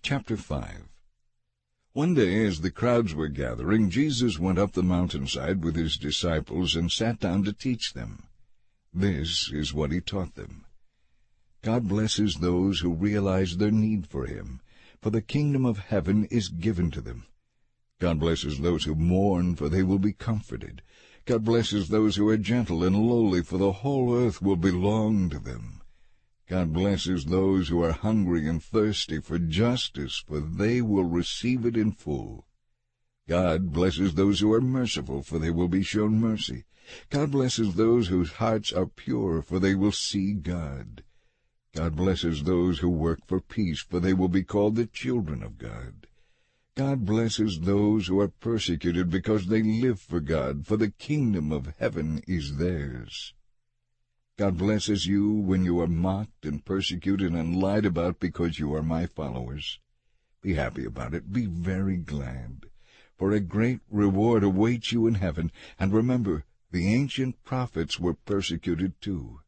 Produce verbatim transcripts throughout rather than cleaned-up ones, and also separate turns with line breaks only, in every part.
Chapter five. One day, as the crowds were gathering, Jesus went up the mountainside with his disciples and sat down to teach them. This is what he taught them. God blesses those who realize their need for him, for the kingdom of heaven is given to them. God blesses those who mourn, for they will be comforted. God blesses those who are gentle and lowly, for the whole earth will belong to them. God blesses those who are hungry and thirsty for justice, for they will receive it in full. God blesses those who are merciful, for they will be shown mercy. God blesses those whose hearts are pure, for they will see God. God blesses those who work for peace, for they will be called the children of God. God blesses those who are persecuted because they live for God, for the kingdom of heaven is theirs. God blesses you when you are mocked and persecuted and lied about because you are my followers. Be happy about it. Be very glad, for a great reward awaits you in heaven. And remember, the ancient prophets were persecuted too.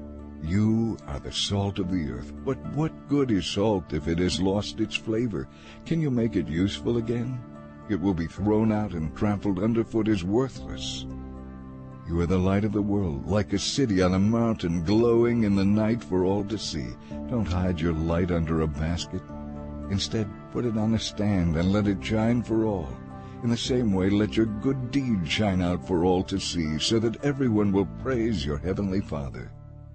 You are the salt of the earth. But what good is salt if it has lost its flavor? Can you make it useful again? It will be thrown out and trampled underfoot as worthless. You are the light of the world, like a city on a mountain, glowing in the night for all to see. Don't hide your light under a basket. Instead, put it on a stand and let it shine for all. In the same way, let your good deeds shine out for all to see, so that everyone will praise your heavenly Father.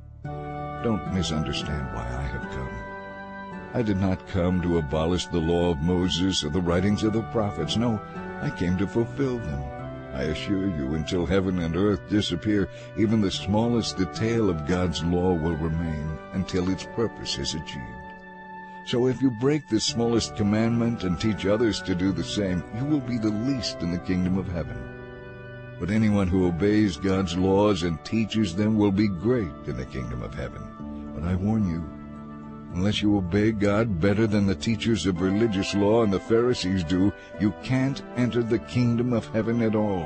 Don't misunderstand why I have come. I did not come to abolish the law of Moses or the writings of the prophets. No, I came to fulfill them. I assure you, until heaven and earth disappear, even the smallest detail of God's law will remain until its purpose is achieved. So if you break the smallest commandment and teach others to do the same, you will be the least in the kingdom of heaven. But anyone who obeys God's laws and teaches them will be great in the kingdom of heaven. But I warn you, unless you obey God better than the teachers of religious law and the Pharisees do, you can't enter the kingdom of heaven at all.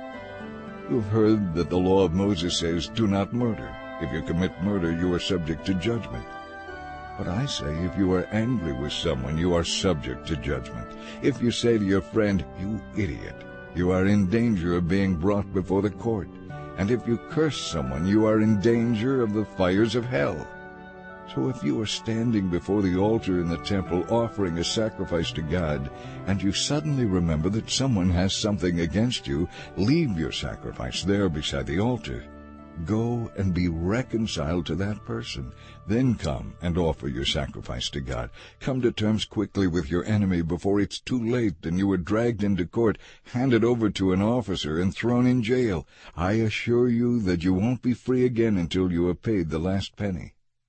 You have heard that the law of Moses says, "Do not murder. If you commit murder, you are subject to judgment." But I say, if you are angry with someone, you are subject to judgment. If you say to your friend, "You idiot," you are in danger of being brought before the court. And if you curse someone, you are in danger of the fires of hell. So if you are standing before the altar in the temple offering a sacrifice to God, and you suddenly remember that someone has something against you, leave your sacrifice there beside the altar. Go and be reconciled to that person. Then come and offer your sacrifice to God. Come to terms quickly with your enemy before it's too late and you are dragged into court, handed over to an officer, and thrown in jail. I assure you that you won't be free again until you have paid the last penny.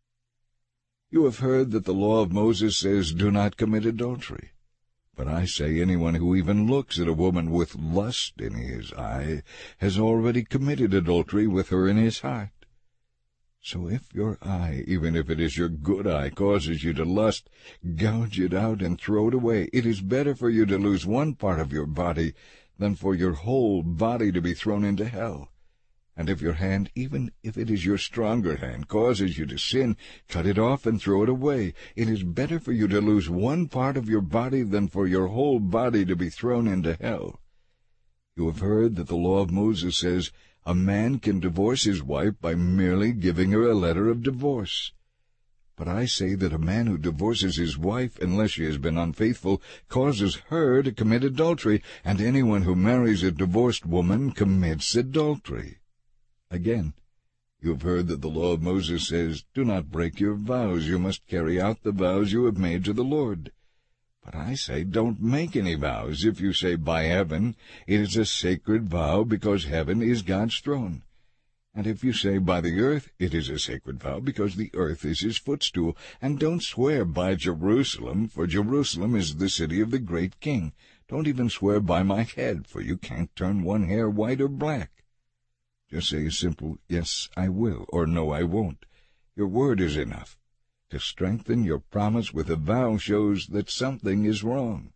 You have heard that the law of Moses says, "Do not commit adultery." But I say anyone who even looks at a woman with lust in his eye has already committed adultery with her in his heart. So if your eye, even if it is your good eye, causes you to lust, gouge it out and throw it away. It is better for you to lose one part of your body than for your whole body to be thrown into hell. And if your hand, even if it is your stronger hand, causes you to sin, cut it off and throw it away. It is better for you to lose one part of your body than for your whole body to be thrown into hell. You have heard that the law of Moses says a man can divorce his wife by merely giving her a letter of divorce. But I say that a man who divorces his wife, unless she has been unfaithful, causes her to commit adultery, and anyone who marries a divorced woman commits adultery. Again, you have heard that the law of Moses says, "Do not break your vows. You must carry out the vows you have made to the Lord." But I say, don't make any vows. If you say, "By heaven," it is a sacred vow because heaven is God's throne. And if you say, "By the earth," it is a sacred vow because the earth is his footstool. And don't swear by Jerusalem, for Jerusalem is the city of the great king. Don't even swear by my head, for you can't turn one hair white or black. Just say a simple, "Yes, I will," or "No, I won't." Your word is enough. To strengthen your promise with a vow shows that something is wrong.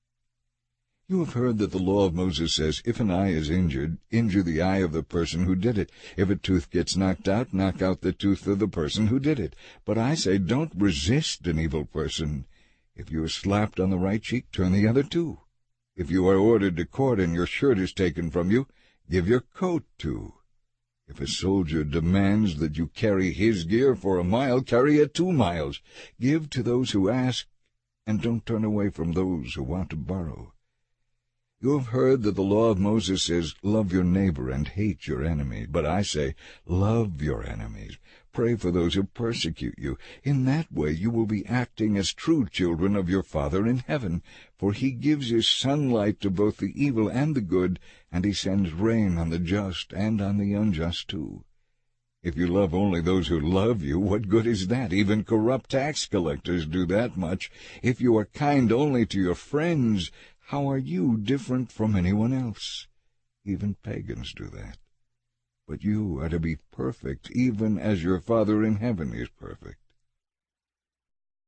You have heard that the law of Moses says, if an eye is injured, injure the eye of the person who did it. If a tooth gets knocked out, knock out the tooth of the person who did it. But I say, don't resist an evil person. If you are slapped on the right cheek, turn the other too. If you are ordered to court and your shirt is taken from you, give your coat too. If a soldier demands that you carry his gear for a mile, carry it two miles. Give to those who ask, and don't turn away from those who want to borrow. You have heard that the law of Moses says, love your neighbor and hate your enemy. But I say, love your enemies. Pray for those who persecute you. In that way you will be acting as true children of your Father in heaven, for he gives his sunlight to both the evil and the good, and he sends rain on the just and on the unjust too. If you love only those who love you, what good is that? Even corrupt tax collectors do that much. If you are kind only to your friends, how are you different from anyone else? Even pagans do that. But you are to be perfect, even as your Father in heaven is perfect.